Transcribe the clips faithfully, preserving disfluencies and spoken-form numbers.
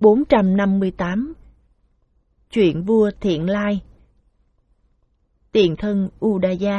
bốn trăm năm mươi tám. Chuyện vua Thiện Lai. Tiền thân Udaya.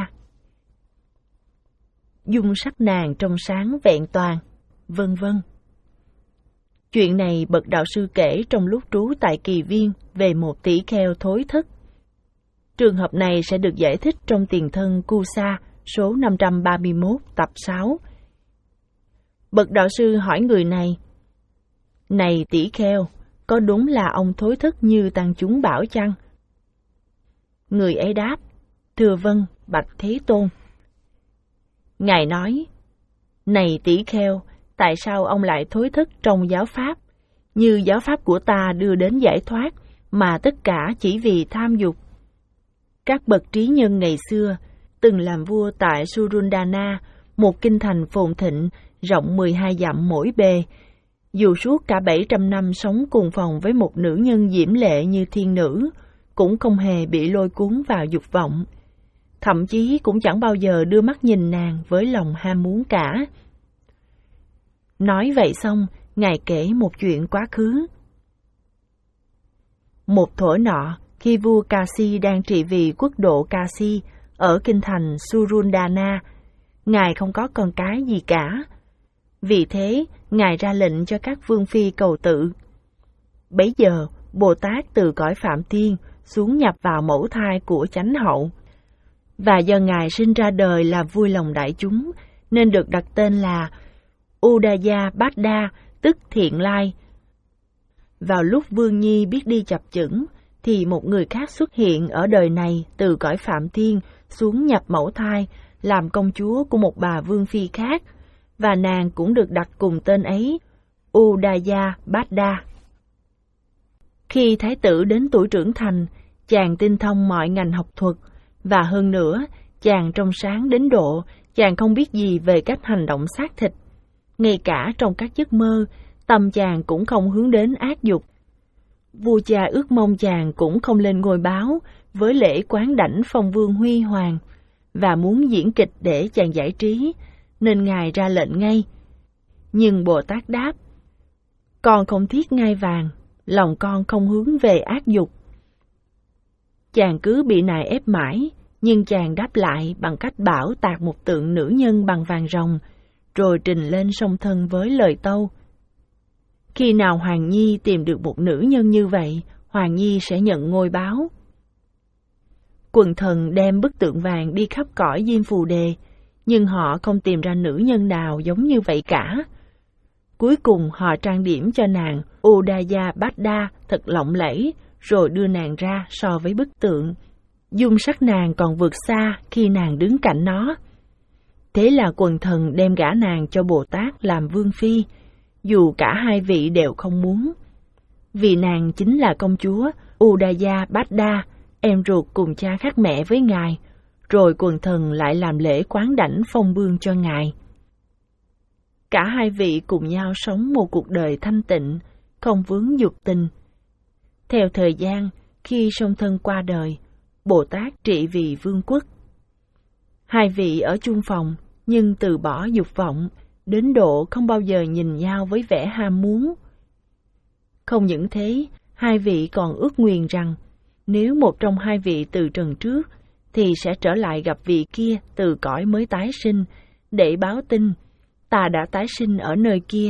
Dung sắc nàng trong sáng vẹn toàn, vân vân. Chuyện này bậc đạo sư kể trong lúc trú tại Kỳ Viên về một tỷ kheo thối thất. Trường hợp này sẽ được giải thích trong Tiền thân Kusa số năm trăm ba mươi mốt tập sáu. Bậc đạo sư hỏi người này: Này tỷ kheo, có đúng là ông thối thất như tăng chúng bảo chăng? Người ấy đáp: Thưa vâng, bạch Thế Tôn. Ngài nói: Này tỷ kheo, tại sao ông lại thối thất trong giáo pháp, như giáo pháp của ta đưa đến giải thoát, mà tất cả chỉ vì tham dục? Các bậc trí nhân ngày xưa từng làm vua tại Surundana, một kinh thành phồn thịnh rộng mười hai dặm mỗi bề. Dù suốt cả bảy trăm năm sống cùng phòng với một nữ nhân diễm lệ như thiên nữ, cũng không hề bị lôi cuốn vào dục vọng. Thậm chí cũng chẳng bao giờ đưa mắt nhìn nàng với lòng ham muốn cả. Nói vậy xong, Ngài kể một chuyện quá khứ. Một thuở nọ, khi vua Kasi đang trị vì quốc độ Kasi ở kinh thành Surundana, Ngài không có con cái gì cả. Vì thế, Ngài ra lệnh cho các vương phi cầu tự. Bấy giờ, Bồ Tát từ cõi Phạm Thiên xuống nhập vào mẫu thai của chánh hậu. Và do Ngài sinh ra đời là vui lòng đại chúng, nên được đặt tên là Udaya Bada, tức Thiện Lai. Vào lúc Vương Nhi biết đi chập chững, thì một người khác xuất hiện ở đời này từ cõi Phạm Thiên xuống nhập mẫu thai, làm công chúa của một bà vương phi khác, và nàng cũng được đặt cùng tên ấy, Udaya Bada. Khi thái tử đến tuổi trưởng thành, chàng tinh thông mọi ngành học thuật, và hơn nữa, chàng trong sáng đến độ, chàng không biết gì về cách hành động xác thịt. Ngay cả trong các giấc mơ, tâm chàng cũng không hướng đến ác dục. Vua cha ước mong chàng cũng không lên ngôi báo với lễ quán đảnh phong vương huy hoàng, và muốn diễn kịch để chàng giải trí, nên Ngài ra lệnh ngay. Nhưng Bồ Tát đáp: Con không thiết ngai vàng, lòng con không hướng về ác dục. Chàng cứ bị nài ép mãi, nhưng chàng đáp lại bằng cách bảo tạc một tượng nữ nhân bằng vàng ròng, rồi trình lên song thân với lời tâu: Khi nào Hoàng Nhi tìm được một nữ nhân như vậy, Hoàng Nhi sẽ nhận ngôi báo. Quần thần đem bức tượng vàng đi khắp cõi Diêm Phù Đề, nhưng họ không tìm ra nữ nhân nào giống như vậy cả. Cuối cùng họ trang điểm cho nàng Udaya Bada thật lộng lẫy, rồi đưa nàng ra so với bức tượng. Dung sắc nàng còn vượt xa khi nàng đứng cạnh nó. Thế là quần thần đem gả nàng cho Bồ Tát làm vương phi, dù cả hai vị đều không muốn. Vì nàng chính là công chúa Udaya Bada, em ruột cùng cha khác mẹ với Ngài, rồi quần thần lại làm lễ quán đảnh phong vương cho Ngài. Cả hai vị cùng nhau sống một cuộc đời thanh tịnh, không vướng dục tình. Theo thời gian, khi song thân qua đời, Bồ Tát trị vì vương quốc. Hai vị ở chung phòng, nhưng từ bỏ dục vọng, đến độ không bao giờ nhìn nhau với vẻ ham muốn. Không những thế, hai vị còn ước nguyền rằng, nếu một trong hai vị từ trần trước, thì sẽ trở lại gặp vị kia từ cõi mới tái sinh, để báo tin, ta đã tái sinh ở nơi kia.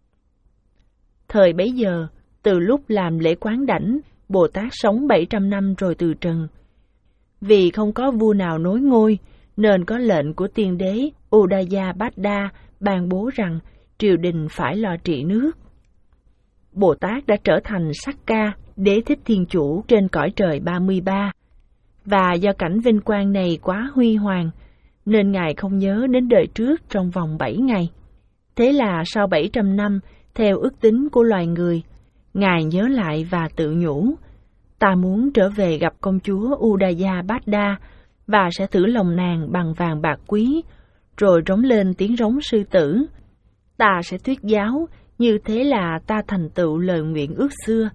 Thời bấy giờ, từ lúc làm lễ quán đảnh, Bồ Tát sống bảy trăm năm rồi từ trần. Vì không có vua nào nối ngôi, nên có lệnh của tiên đế Udaya Bada ban bố rằng triều đình phải lo trị nước. Bồ Tát đã trở thành Sakka, đế thích thiên chủ trên cõi trời ba mươi ba. Và do cảnh vinh quang này quá huy hoàng, nên Ngài không nhớ đến đời trước trong vòng bảy ngày. Thế là sau bảy trăm năm, theo ước tính của loài người, Ngài nhớ lại và tự nhủ: Ta muốn trở về gặp công chúa Udaya Bada, và sẽ thử lòng nàng bằng vàng bạc quý, rồi rống lên tiếng rống sư tử. Ta sẽ thuyết giáo, như thế là ta thành tựu lời nguyện ước xưa.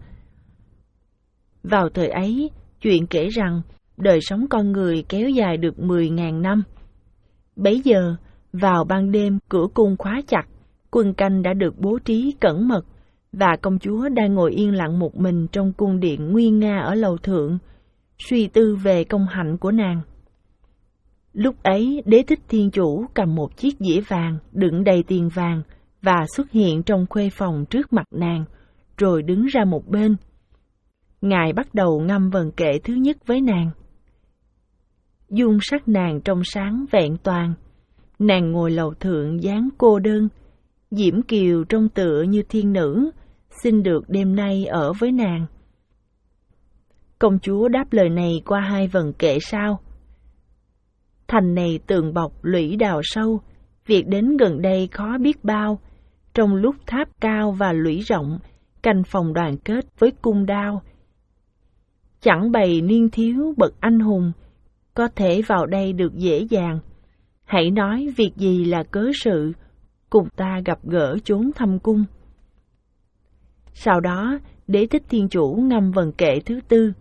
Vào thời ấy, chuyện kể rằng đời sống con người kéo dài được mười ngàn năm. Bấy giờ, vào ban đêm cửa cung khóa chặt, quân canh đã được bố trí cẩn mật, và công chúa đang ngồi yên lặng một mình trong cung điện nguy nga ở lầu thượng, suy tư về công hạnh của nàng. Lúc ấy, Đế Thích Thiên Chủ cầm một chiếc dĩa vàng đựng đầy tiền vàng và xuất hiện trong khuê phòng trước mặt nàng, rồi đứng ra một bên. Ngài bắt đầu ngâm vần kệ thứ nhất với nàng. Dung sắc nàng trong sáng vẹn toàn, nàng ngồi lầu thượng dáng cô đơn, diễm kiều trông tựa như thiên nữ, xin được đêm nay ở với nàng. Công chúa đáp lời này qua hai vần kệ sau. Thành này tường bọc lũy đào sâu, việc đến gần đây khó biết bao, trong lúc tháp cao và lũy rộng, canh phòng đoàn kết với cung đao. Chẳng bày niên thiếu bậc anh hùng, có thể vào đây được dễ dàng. Hãy nói việc gì là cớ sự, cùng ta gặp gỡ chốn thâm cung. Sau đó, Đế Thích Thiên Chủ ngâm vần kệ thứ tư.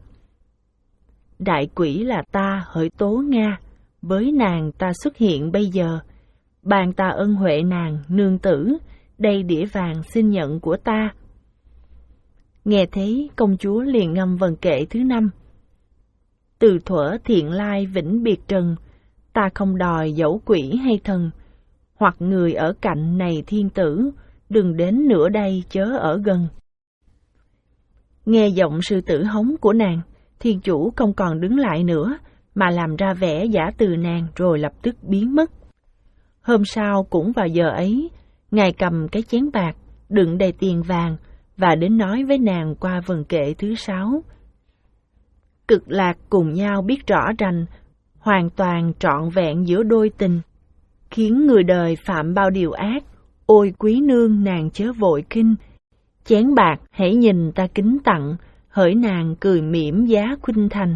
Đại quỷ là ta hỡi Tố Nga, với nàng ta xuất hiện bây giờ. Ban ta ân huệ nàng, nương tử, đây đĩa vàng xin nhận của ta. Nghe thế, công chúa liền ngâm vần kệ thứ năm. Từ thuở thiện lai vĩnh biệt trần, ta không đòi dẫu quỷ hay thần, hoặc người ở cạnh này thiên tử, đừng đến nữa đây chớ ở gần. Nghe giọng sư tử hống của nàng, thiên chủ không còn đứng lại nữa, mà làm ra vẻ giả từ nàng rồi lập tức biến mất. Hôm sau cũng vào giờ ấy, ngài cầm cái chén bạc đựng đầy tiền vàng và đến nói với nàng qua vần kệ thứ sáu. Cực lạc cùng nhau biết rõ rành, hoàn toàn trọn vẹn giữa đôi tình, khiến người đời phạm bao điều ác. Ôi quý nương nàng chớ vội kinh, chén bạc hãy nhìn ta kính tặng, hỡi nàng cười mỉm giá khuynh thành.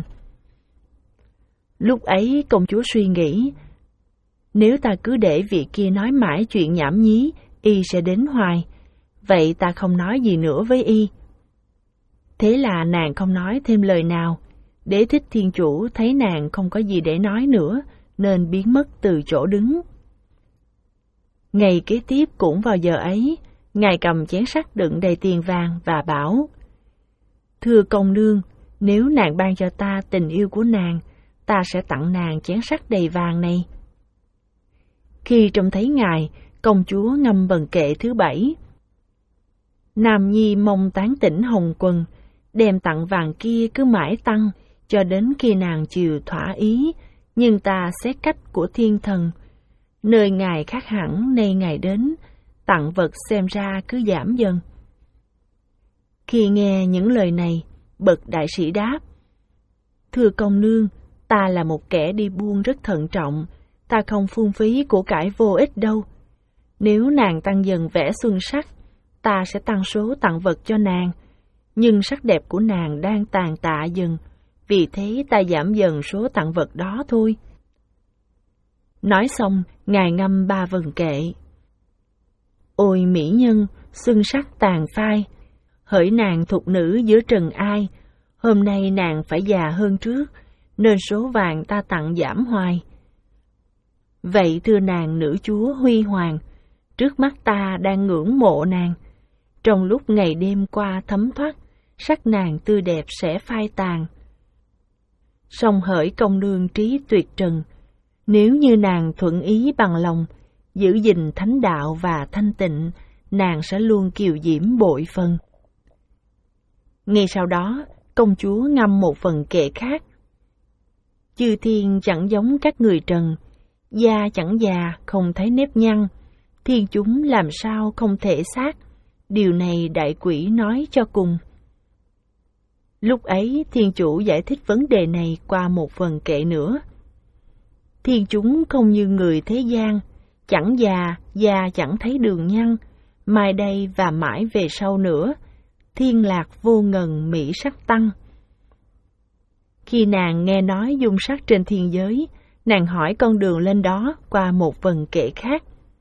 Lúc ấy công chúa suy nghĩ, nếu ta cứ để vị kia nói mãi chuyện nhảm nhí, y sẽ đến hoài, vậy ta không nói gì nữa với y. Thế là nàng không nói thêm lời nào. Đế Thích Thiên Chủ thấy nàng không có gì để nói nữa, nên biến mất từ chỗ đứng. Ngày kế tiếp cũng vào giờ ấy, ngài cầm chén sắt đựng đầy tiền vàng và bảo: Thưa công nương, nếu nàng ban cho ta tình yêu của nàng, ta sẽ tặng nàng chén sắt đầy vàng này. Khi trông thấy ngài, công chúa ngâm vần kệ thứ bảy. Nam nhi mong tán tỉnh hồng quần, đem tặng vàng kia cứ mãi tăng, cho đến khi nàng chiều thỏa ý, nhưng ta xét cách của thiên thần. Nơi ngài khác hẳn nay ngài đến, tặng vật xem ra cứ giảm dần. Khi nghe những lời này, bậc đại sĩ đáp: Thưa công nương, ta là một kẻ đi buôn rất thận trọng, ta không phung phí của cải vô ích đâu. Nếu nàng tăng dần vẻ xuân sắc, ta sẽ tăng số tặng vật cho nàng, nhưng sắc đẹp của nàng đang tàn tạ dần, vì thế ta giảm dần số tặng vật đó thôi. Nói xong, ngài ngâm ba vần kệ. Ôi mỹ nhân, xuân sắc tàn phai, hỡi nàng thục nữ giữa trần ai, hôm nay nàng phải già hơn trước, nên số vàng ta tặng giảm hoài. Vậy thưa nàng nữ chúa huy hoàng, trước mắt ta đang ngưỡng mộ nàng, trong lúc ngày đêm qua thấm thoát, sắc nàng tươi đẹp sẽ phai tàn. Song hỡi công nương trí tuyệt trần, nếu như nàng thuận ý bằng lòng, giữ gìn thánh đạo và thanh tịnh, nàng sẽ luôn kiều diễm bội phần. Ngay sau đó, công chúa ngâm một phần kệ khác. Chư thiên chẳng giống các người trần, da chẳng già không thấy nếp nhăn, thiên chúng làm sao không thể xác, điều này đại quỷ nói cho cùng. Lúc ấy thiên chủ giải thích vấn đề này qua một phần kệ nữa. Thiên chúng không như người thế gian, chẳng già, da chẳng thấy đường nhăn, mai đây và mãi về sau nữa, thiên lạc vô ngần mỹ sắc tăng. Khi nàng nghe nói dung sắc trên thiên giới, nàng hỏi con đường lên đó qua một vần kệ khác.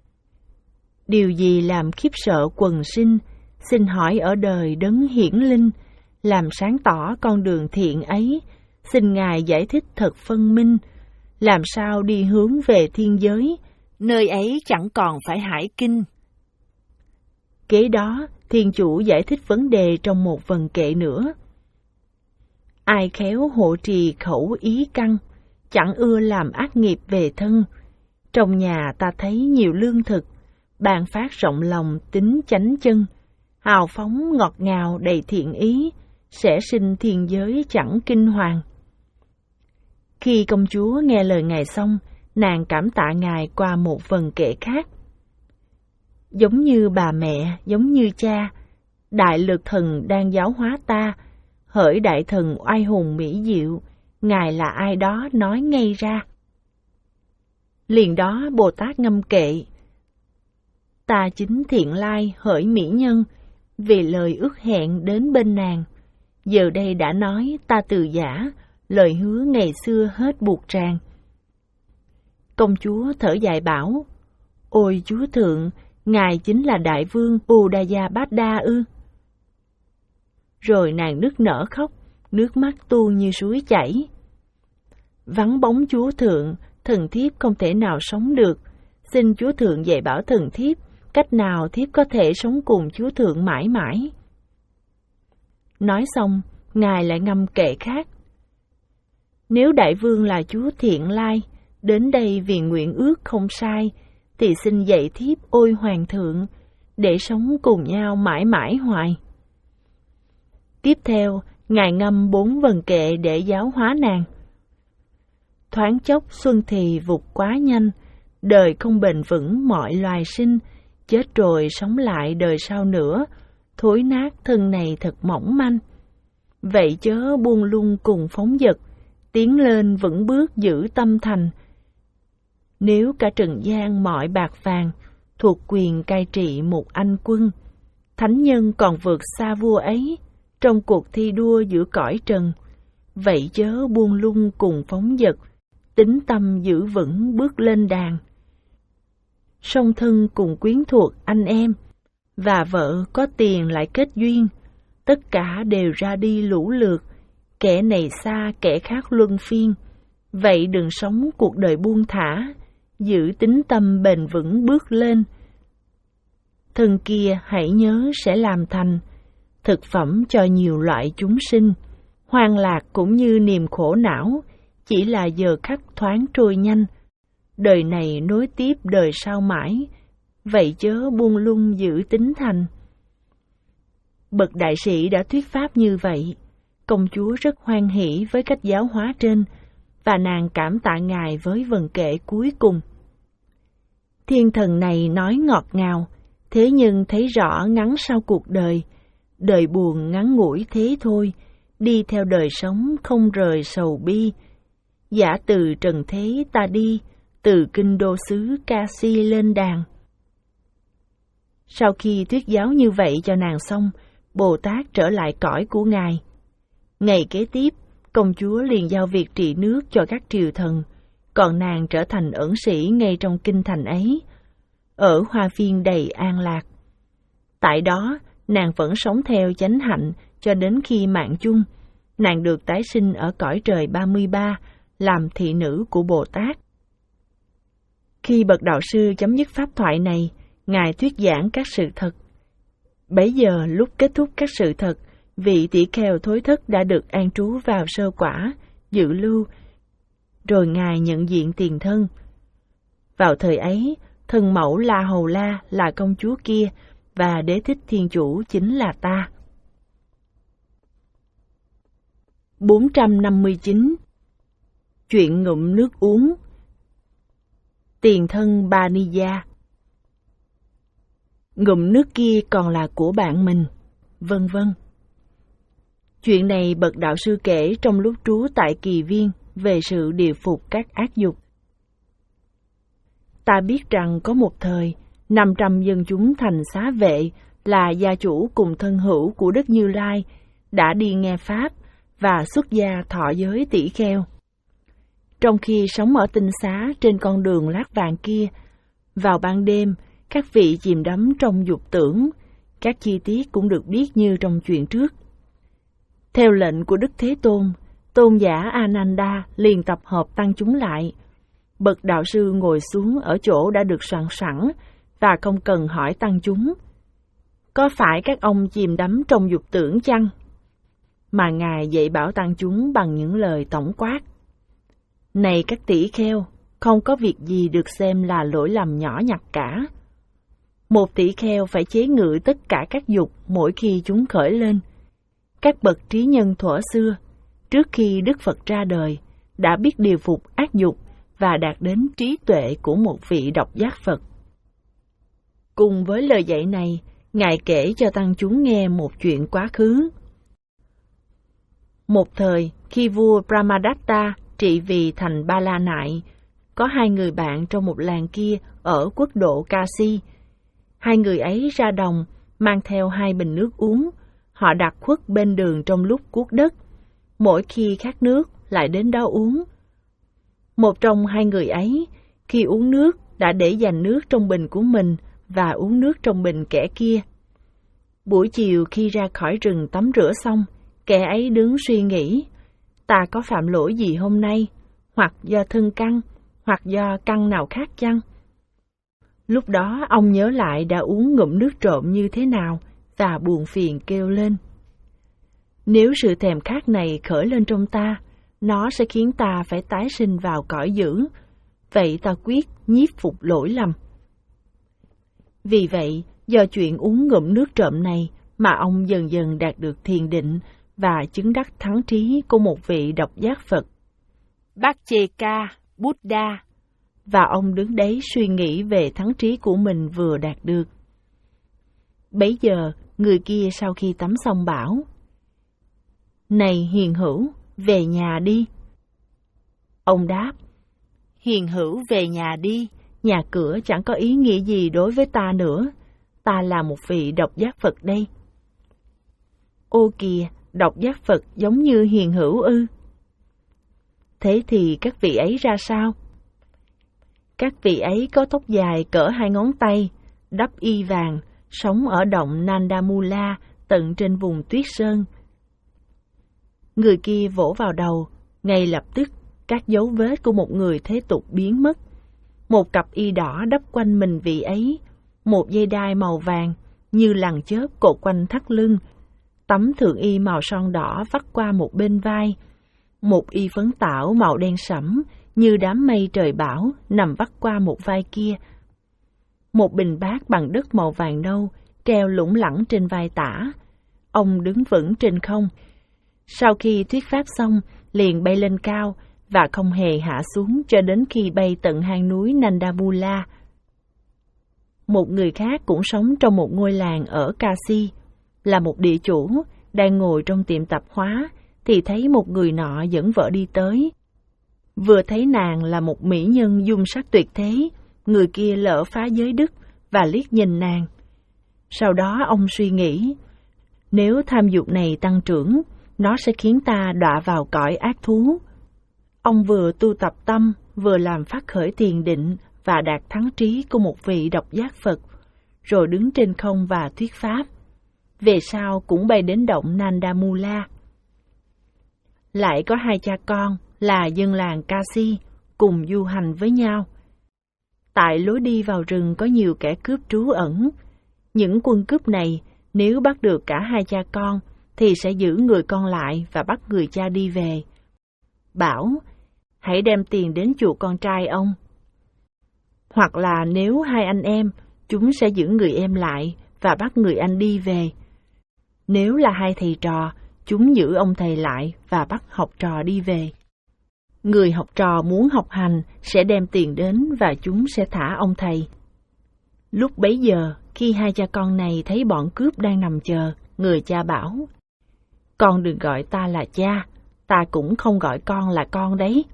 Điều gì làm khiếp sợ quần sinh, xin hỏi ở đời đấng hiển linh, làm sáng tỏ con đường thiện ấy, xin ngài giải thích thật phân minh, làm sao đi hướng về thiên giới, nơi ấy chẳng còn phải hải kinh. Kế đó, Thiên chủ giải thích vấn đề trong một vần kệ nữa. Ai khéo hộ trì khẩu ý căn, chẳng ưa làm ác nghiệp về thân. Trong nhà ta thấy nhiều lương thực, ban phát rộng lòng tính chánh chân, hào phóng ngọt ngào đầy thiện ý, sẽ sinh thiên giới chẳng kinh hoàng. Khi công chúa nghe lời ngài xong, nàng cảm tạ ngài qua một vần kệ khác. Giống như bà mẹ, giống như cha, đại lực thần đang giáo hóa ta, hỡi đại thần oai hùng mỹ diệu, ngài là ai đó nói ngay ra. Liền đó Bồ Tát ngâm kệ: Ta chính thiện lai hỡi mỹ nhân, vì lời ước hẹn đến bên nàng. Giờ đây đã nói ta từ giả, lời hứa ngày xưa hết buộc ràng. Công chúa thở dài bảo: Ôi chúa thượng, ngài chính là đại vương Udaya Bát Đa ư? Rồi nàng nức nở khóc, nước mắt tuôn như suối chảy. Vắng bóng chúa thượng, thần thiếp không thể nào sống được. Xin chúa thượng dạy bảo thần thiếp, cách nào thiếp có thể sống cùng chúa thượng mãi mãi. Nói xong, ngài lại ngâm kệ khác: Nếu đại vương là chúa thiện lai, đến đây vì nguyện ước không sai, thì xin dạy thiếp ôi hoàng thượng, để sống cùng nhau mãi mãi hoài. Tiếp theo, ngài ngâm bốn vần kệ để giáo hóa nàng. Thoáng chốc xuân thì vụt quá nhanh, đời không bền vững mọi loài sinh, chết rồi sống lại đời sau nữa, thối nát thân này thật mỏng manh. Vậy chớ buông lung cùng phóng dật, tiến lên vững bước giữ tâm thành. Nếu cả trần gian mọi bạc vàng, thuộc quyền cai trị một anh quân, thánh nhân còn vượt xa vua ấy, trong cuộc thi đua giữa cõi trần. Vậy chớ buông lung cùng phóng dật, tính tâm giữ vững bước lên đàn. Song thân cùng quyến thuộc anh em, và vợ có tiền lại kết duyên, tất cả đều ra đi lũ lượt, kẻ này xa kẻ khác luân phiên. Vậy đừng sống cuộc đời buông thả, giữ tính tâm bền vững bước lên. Thân kia hãy nhớ sẽ làm thành thực phẩm cho nhiều loại chúng sinh. Hoang lạc cũng như niềm khổ não, chỉ là giờ khắc thoáng trôi nhanh. Đời này nối tiếp đời sau mãi, vậy chớ buông lung giữ tính thành. Bậc đại sĩ đã thuyết pháp như vậy, công chúa rất hoan hỷ với cách giáo hóa trên, và nàng cảm tạ ngài với vần kệ cuối cùng. Thiên thần này nói ngọt ngào, thế nhưng thấy rõ ngắn sau cuộc đời, đời buồn ngắn ngủi thế thôi, đi theo đời sống không rời sầu bi. Giả từ trần thế ta đi, từ kinh đô xứ Kasi lên đàn. Sau khi thuyết giáo như vậy cho nàng xong, Bồ Tát trở lại cõi của ngài. Ngày kế tiếp, công chúa liền giao việc trị nước cho các triều thần, còn nàng trở thành ẩn sĩ ngay trong kinh thành ấy, ở hoa viên đầy an lạc. Tại đó, nàng vẫn sống theo chánh hạnh cho đến khi mạng chung, nàng được tái sinh ở cõi trời ba mươi ba, làm thị nữ của Bồ Tát. Khi bậc đạo sư chấm dứt pháp thoại này, ngài thuyết giảng các sự thật. Bấy giờ lúc kết thúc các sự thật, vị tỷ kheo thối thất đã được an trú vào sơ quả, dự lưu, rồi ngài nhận diện tiền thân. Vào thời ấy, thân mẫu La Hầu La là công chúa kia, và Đế Thích Thiên Chủ chính là ta. bốn trăm năm mươi chín. Chuyện ngụm nước uống. Tiền thân Baniya. Ngụm nước kia còn là của bạn mình, vân vân. Chuyện này bậc đạo sư kể trong lúc trú tại Kỳ Viên về sự điều phục các ác dục. Ta biết rằng có một thời, năm trăm dân chúng thành xá vệ là gia chủ cùng thân hữu của Đức Như Lai đã đi nghe pháp và xuất gia thọ giới tỷ kheo. Trong khi sống ở tinh xá trên con đường lát vàng kia, vào ban đêm, các vị chìm đắm trong dục tưởng, các chi tiết cũng được biết như trong chuyện trước. Theo lệnh của Đức Thế Tôn, tôn giả Ananda liền tập hợp tăng chúng lại. Bậc đạo sư ngồi xuống ở chỗ đã được soạn sẵn và không cần hỏi tăng chúng. có phải các ông chìm đắm trong dục tưởng chăng? Mà Ngài dạy bảo tăng chúng bằng những lời tổng quát. Này các tỷ kheo, không có việc gì được xem là lỗi lầm nhỏ nhặt cả. Một tỷ kheo phải chế ngự tất cả các dục mỗi khi chúng khởi lên. Các bậc trí nhân thuở xưa, trước khi Đức Phật ra đời, đã biết điều phục ác dục và đạt đến trí tuệ của một vị độc giác Phật. Cùng với lời dạy này, Ngài kể cho tăng chúng nghe một chuyện quá khứ. Một thời, khi vua Brahmadatta trị vì thành Ba La Nại, có hai người bạn trong một làng kia ở quốc độ Kasi. Hai người ấy ra đồng, mang theo hai bình nước uống. Họ đặt khuất bên đường trong lúc cuốc đất. Mỗi khi khát nước, lại đến đó uống. Một trong hai người ấy, khi uống nước, đã để dành nước trong bình của mình và uống nước trong bình kẻ kia. Buổi chiều khi ra khỏi rừng tắm rửa xong, kẻ ấy đứng suy nghĩ, ta có phạm lỗi gì hôm nay, hoặc do thân căn, hoặc do căn nào khác chăng? Lúc đó ông nhớ lại đã uống ngụm nước trộm như thế nào và buồn phiền kêu lên. Nếu sự thèm khát này khởi lên trong ta, nó sẽ khiến ta phải tái sinh vào cõi dữ, vậy ta quyết nhiếp phục lỗi lầm. Vì vậy, do chuyện uống ngụm nước trộm này mà ông dần dần đạt được thiền định và chứng đắc thắng trí của một vị độc giác Phật, Bhakcheka Buddha, và ông đứng đấy suy nghĩ về thắng trí của mình vừa đạt được. Bấy giờ, người kia sau khi tắm xong bảo, này hiền hữu, về nhà đi. Ông đáp, hiền hữu về nhà đi, nhà cửa chẳng có ý nghĩa gì đối với ta nữa, ta là một vị độc giác Phật đây. Ô kìa, độc giác Phật giống như hiền hữu ư? Thế thì các vị ấy ra sao? Các vị ấy có tóc dài cỡ hai ngón tay, đắp y vàng, sống ở động Nandamula tận trên vùng tuyết sơn. Người kia vỗ vào đầu, ngay lập tức các dấu vết của một người thế tục biến mất. Một cặp y đỏ đắp quanh mình vị ấy, một dây đai màu vàng như lằn chớp cột quanh thắt lưng, tấm thượng y màu son đỏ vắt qua một bên vai, một y phấn tảo màu đen sẫm như đám mây trời bão nằm vắt qua một vai kia. Một bình bát bằng đất màu vàng nâu treo lủng lẳng trên vai tả. Ông đứng vững trên không. Sau khi thuyết pháp xong, liền bay lên cao và không hề hạ xuống cho đến khi bay tận hang núi Nandamula. Một người khác cũng sống trong một ngôi làng ở Kasi, là một địa chủ, đang ngồi trong tiệm tạp hóa, thì thấy một người nọ dẫn vợ đi tới. Vừa thấy nàng là một mỹ nhân dung sắc tuyệt thế, người kia lỡ phá giới đức và liếc nhìn nàng. Sau đó ông suy nghĩ, nếu tham dục này tăng trưởng, nó sẽ khiến ta đọa vào cõi ác thú. Ông vừa tu tập tâm, vừa làm phát khởi thiền định và đạt thắng trí của một vị độc giác Phật, rồi đứng trên không và thuyết pháp. Về sau cũng bay đến động Nandamula. Lại có hai cha con là dân làng Kasi cùng du hành với nhau. Tại lối đi vào rừng có nhiều kẻ cướp trú ẩn. Những quân cướp này nếu bắt được cả hai cha con thì sẽ giữ người con lại và bắt người cha đi về. Bảo, hãy đem tiền đến chuộc con trai ông. Hoặc là nếu hai anh em, chúng sẽ giữ người em lại và bắt người anh đi về. Nếu là hai thầy trò, chúng giữ ông thầy lại và bắt học trò đi về. Người học trò muốn học hành sẽ đem tiền đến và chúng sẽ thả ông thầy. Lúc bấy giờ, khi hai cha con này thấy bọn cướp đang nằm chờ, người cha bảo, con đừng gọi ta là cha, ta cũng không gọi con là con đấy.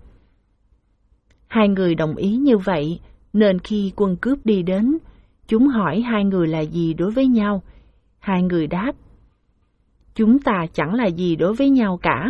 Hai người đồng ý như vậy, nên khi quân cướp đi đến, chúng hỏi hai người là gì đối với nhau. Hai người đáp, chúng ta chẳng là gì đối với nhau cả.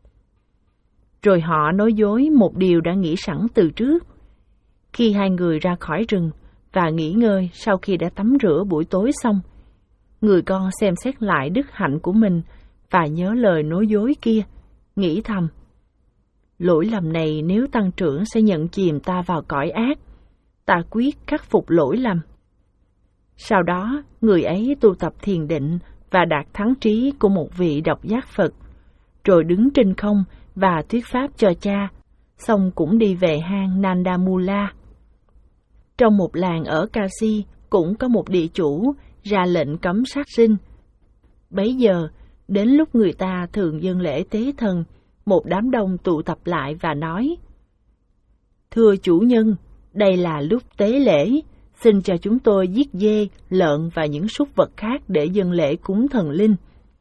Rồi họ nói dối một điều đã nghĩ sẵn từ trước. Khi hai người ra khỏi rừng và nghỉ ngơi sau khi đã tắm rửa buổi tối xong, người con xem xét lại đức hạnh của mình và nhớ lời nói dối kia, nghĩ thầm, lỗi lầm này nếu tăng trưởng sẽ nhận chìm ta vào cõi ác, ta quyết khắc phục lỗi lầm. Sau đó, người ấy tu tập thiền định và đạt thắng trí của một vị độc giác Phật, rồi đứng trên không và thuyết pháp cho cha, xong cũng đi về hang Nanda Mula. Trong một làng ở Kashi cũng có một địa chủ ra lệnh cấm sát sinh. Bấy giờ, đến lúc người ta thường dâng lễ tế thần, một đám đông tụ tập lại và nói: Thưa chủ nhân, đây là lúc tế lễ, xin cho chúng tôi giết dê, lợn và những súc vật khác để dâng lễ cúng thần linh.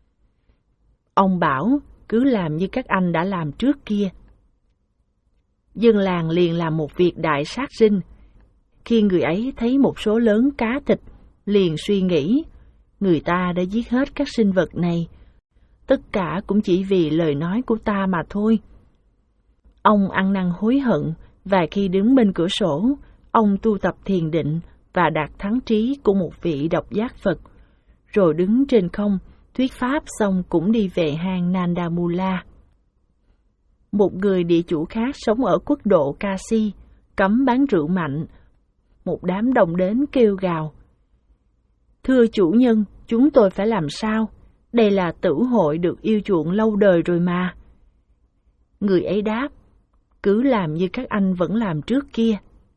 Ông bảo, cứ làm như các anh đã làm trước kia. Dân làng liền làm một việc đại sát sinh. Khi người ấy thấy một số lớn cá thịt, liền suy nghĩ, người ta đã giết hết các sinh vật này, tất cả cũng chỉ vì lời nói của ta mà thôi. Ông ăn năn hối hận, và khi đứng bên cửa sổ, ông tu tập thiền định và đạt thắng trí của một vị độc giác Phật, rồi đứng trên không, thuyết pháp xong cũng đi về hang Nanda Mula. Một người địa chủ khác sống ở quốc độ Kashi, cấm bán rượu mạnh. Một đám đông đến kêu gào: Thưa chủ nhân, chúng tôi phải làm sao? Đây là tử hội được yêu chuộng lâu đời rồi mà. Người ấy đáp: Cứ làm như các anh vẫn làm trước kia.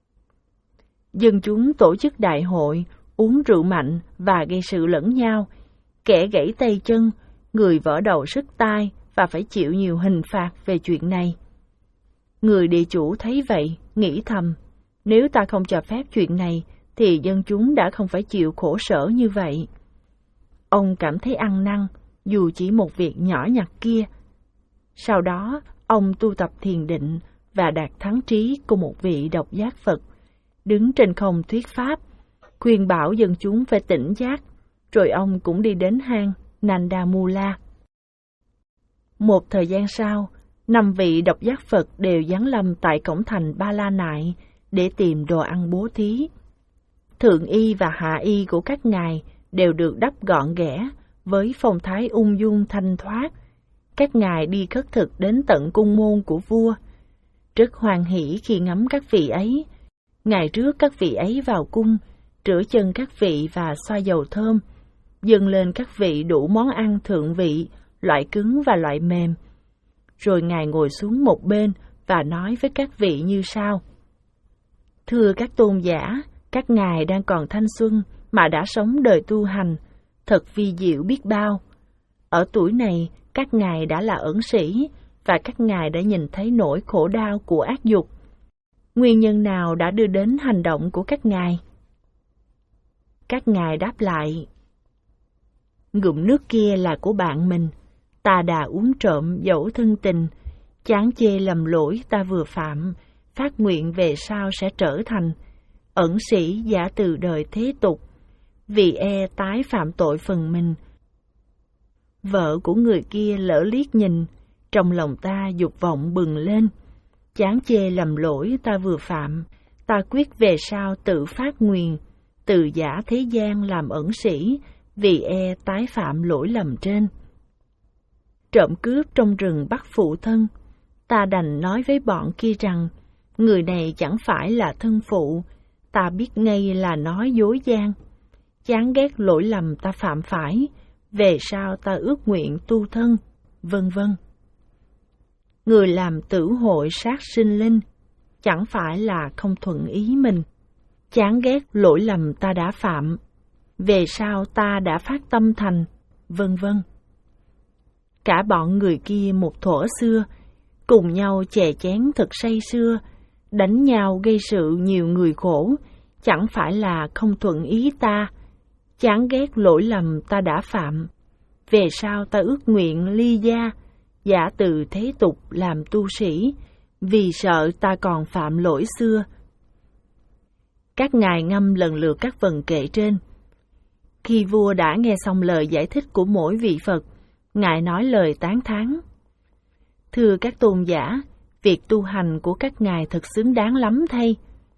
Dân chúng tổ chức đại hội, uống rượu mạnh và gây sự lẫn nhau, kẻ gãy tay chân, người vỡ đầu sứt tai và phải chịu nhiều hình phạt về chuyện này. Người địa chủ thấy vậy, nghĩ thầm, nếu ta không cho phép chuyện này, thì dân chúng đã không phải chịu khổ sở như vậy. Ông cảm thấy ăn năn, dù chỉ một việc nhỏ nhặt kia. Sau đó, ông tu tập thiền định và đạt thắng trí của một vị độc giác Phật, đứng trên không thuyết pháp, khuyên bảo dân chúng phải tỉnh giác, rồi ông cũng đi đến hang Nanda Mula. Một thời gian sau, năm vị độc giác Phật đều giáng lâm tại cổng thành Ba La Nại để tìm đồ ăn bố thí. Thượng y và hạ y của các ngài đều được đắp gọn ghẽ, với phong thái ung dung thanh thoát. Các ngài đi khất thực đến tận cung môn của vua. Rất hoan hỷ khi ngắm các vị ấy. Ngài rước các vị ấy vào cung, rửa chân các vị và xoa dầu thơm, dâng lên các vị đủ món ăn thượng vị, loại cứng và loại mềm. Rồi Ngài ngồi xuống một bên và nói với các vị như sau: Thưa các tôn giả, các ngài đang còn thanh xuân mà đã sống đời tu hành, thật vi diệu biết bao. Ở tuổi này, các ngài đã là ẩn sĩ, và các ngài đã nhìn thấy nỗi khổ đau của ác dục. Nguyên nhân nào đã đưa đến hành động của các ngài? Các ngài đáp lại: Ngụm nước kia là của bạn mình, ta đã uống trộm dẫu thân tình, chán chê lầm lỗi ta vừa phạm, phát nguyện về sau sẽ trở thành ẩn sĩ giả từ đời thế tục, vì e tái phạm tội phần mình. Vợ của người kia lỡ liếc nhìn, trong lòng ta dục vọng bừng lên, chán chê lầm lỗi ta vừa phạm, ta quyết về sau tự phát nguyền, từ giả thế gian làm ẩn sĩ, vì e tái phạm lỗi lầm trên. Trộm cướp trong rừng bắt phụ thân, ta đành nói với bọn kia rằng, người này chẳng phải là thân phụ, ta biết ngay là nói dối gian. Chán ghét lỗi lầm ta phạm phải, về sau ta ước nguyện tu thân, vân vân. Người làm tử hội sát sinh linh, chẳng phải là không thuận ý mình. Chán ghét lỗi lầm ta đã phạm, về sau ta đã phát tâm thành, vân vân. Cả bọn người kia một thuở xưa, cùng nhau chè chén thật say sưa, đánh nhau gây sự nhiều người khổ, chẳng phải là không thuận ý ta. Chán ghét lỗi lầm ta đã phạm, về sau ta ước nguyện ly gia, giả từ thế tục làm tu sĩ, vì sợ ta còn phạm lỗi xưa. Các ngài ngâm lần lượt các vần kệ trên. Khi vua đã nghe xong lời giải thích của mỗi vị Phật, ngài nói lời tán thán: Thưa các tôn giả, việc tu hành của các ngài thật xứng đáng lắm thay.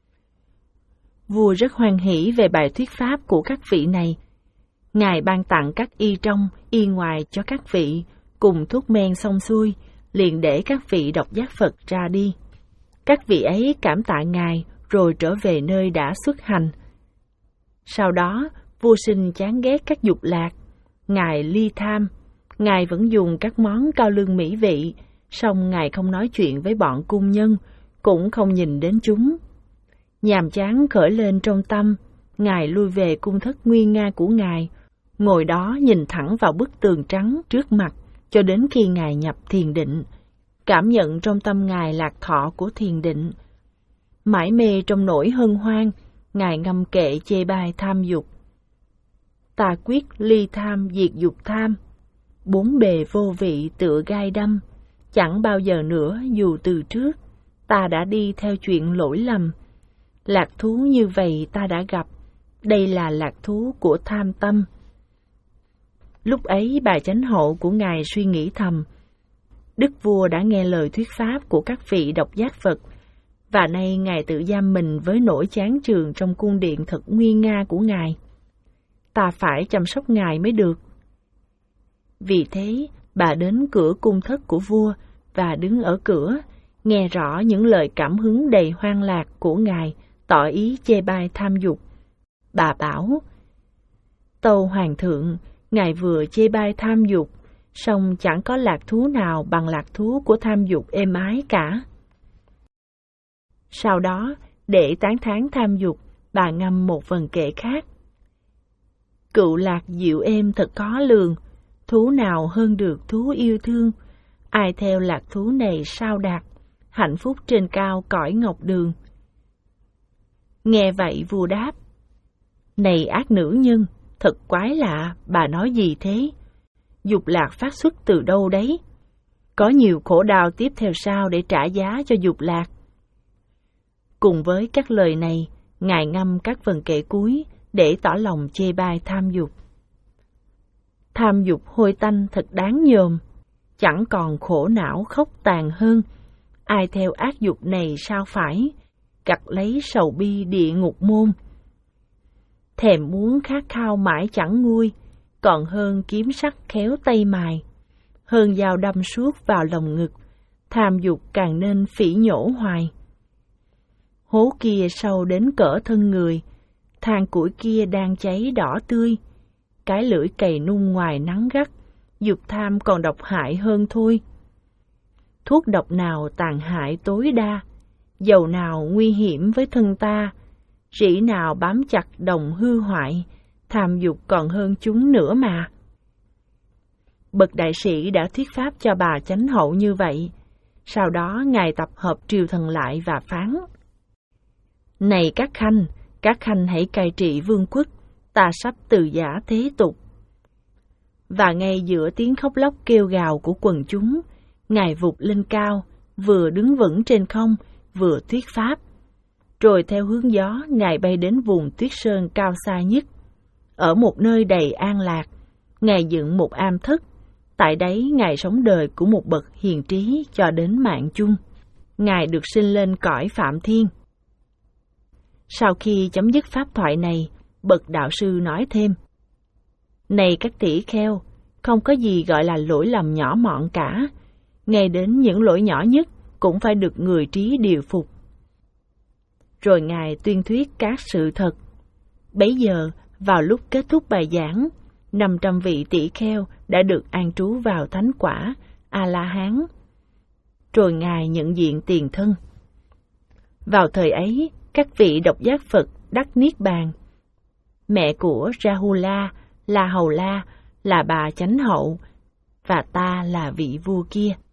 Vua rất hoan hỷ về bài thuyết pháp của các vị này. Ngài ban tặng các y trong, y ngoài cho các vị, cùng thuốc men xong xuôi, liền để các vị độc giác Phật ra đi. Các vị ấy cảm tạ Ngài, rồi trở về nơi đã xuất hành. Sau đó, Vua Sinh chán ghét các dục lạc. Ngài ly tham. Ngài vẫn dùng các món cao lương mỹ vị, song Ngài không nói chuyện với bọn cung nhân, cũng không nhìn đến chúng. Nhàm chán khởi lên trong tâm, Ngài lui về cung thất nguy nga của Ngài, ngồi đó nhìn thẳng vào bức tường trắng trước mặt, cho đến khi Ngài nhập thiền định, cảm nhận trong tâm Ngài lạc thọ của thiền định. Mãi mê trong nỗi hân hoan, Ngài ngâm kệ chê bai tham dục. Ta quyết ly tham diệt dục tham, bốn bề vô vị tựa gai đâm, chẳng bao giờ nữa dù từ trước, ta đã đi theo chuyện lỗi lầm. Lạc thú như vậy ta đã gặp, đây là lạc thú của tham tâm. Lúc ấy bà chánh hậu của Ngài suy nghĩ thầm, Đức vua đã nghe lời thuyết pháp của các vị độc giác Phật, và nay Ngài tự giam mình với nỗi chán chường trong cung điện thật nguy nga của Ngài. Ta phải chăm sóc Ngài mới được. Vì thế, bà đến cửa cung thất của vua và đứng ở cửa, nghe rõ những lời cảm hứng đầy hoang lạc của Ngài, tỏ ý chê bai tham dục. Bà bảo, tâu hoàng thượng, Ngài vừa chê bai tham dục, song chẳng có lạc thú nào bằng lạc thú của tham dục êm ái cả. Sau đó, để tán thán tham dục, bà ngâm một vần kệ khác. Cựu lạc dịu êm thật khó lường, thú nào hơn được thú yêu thương, ai theo lạc thú này sao đạt, hạnh phúc trên cao cõi ngọc đường. Nghe vậy vua đáp, này ác nữ nhân, thật quái lạ, bà nói gì thế? Dục lạc phát xuất từ đâu đấy? Có nhiều khổ đau tiếp theo sao để trả giá cho dục lạc? Cùng với các lời này, Ngài ngâm các vần kệ cuối để tỏ lòng chê bai tham dục. Tham dục hôi tanh thật đáng nhòm, chẳng còn khổ não khóc tàn hơn. Ai theo ác dục này sao phải, gặt lấy sầu bi địa ngục môn. Thèm muốn khát khao mãi chẳng nguôi, còn hơn kiếm sắc khéo tay mài. Hơn dao đâm suốt vào lòng ngực, tham dục càng nên phỉ nhổ hoài. Hố kia sâu đến cỡ thân người, than củi kia đang cháy đỏ tươi. Cái lưỡi cày nung ngoài nắng gắt, dục tham còn độc hại hơn thôi. Thuốc độc nào tàn hại tối đa, dầu nào nguy hiểm với thân ta, rỉ nào bám chặt đồng hư hoại, tham dục còn hơn chúng nữa mà. Bậc đại sĩ đã thuyết pháp cho bà chánh hậu như vậy, sau đó Ngài tập hợp triều thần lại và phán. Này các khanh, các khanh hãy cai trị vương quốc, ta sắp từ giả thế tục. Và ngay giữa tiếng khóc lóc kêu gào của quần chúng, Ngài vụt lên cao, vừa đứng vững trên không, vừa thuyết pháp. Rồi theo hướng gió, Ngài bay đến vùng tuyết sơn cao xa nhất. Ở một nơi đầy an lạc, Ngài dựng một am thất. Tại đấy Ngài sống đời của một bậc hiền trí cho đến mạng chung. Ngài được sinh lên cõi Phạm Thiên. Sau khi chấm dứt pháp thoại này, bậc đạo sư nói thêm. Này các tỷ kheo, không có gì gọi là lỗi lầm nhỏ mọn cả. Ngay đến những lỗi nhỏ nhất cũng phải được người trí điều phục. Rồi Ngài tuyên thuyết các sự thật. Bấy giờ, vào lúc kết thúc bài giảng, năm trăm vị tỷ kheo đã được an trú vào thánh quả A-la-hán. Rồi Ngài nhận diện tiền thân. Vào thời ấy, các vị độc giác Phật đắc niết bàn. Mẹ của Rahula là Hầu La, là bà chánh hậu, và ta là vị vua kia.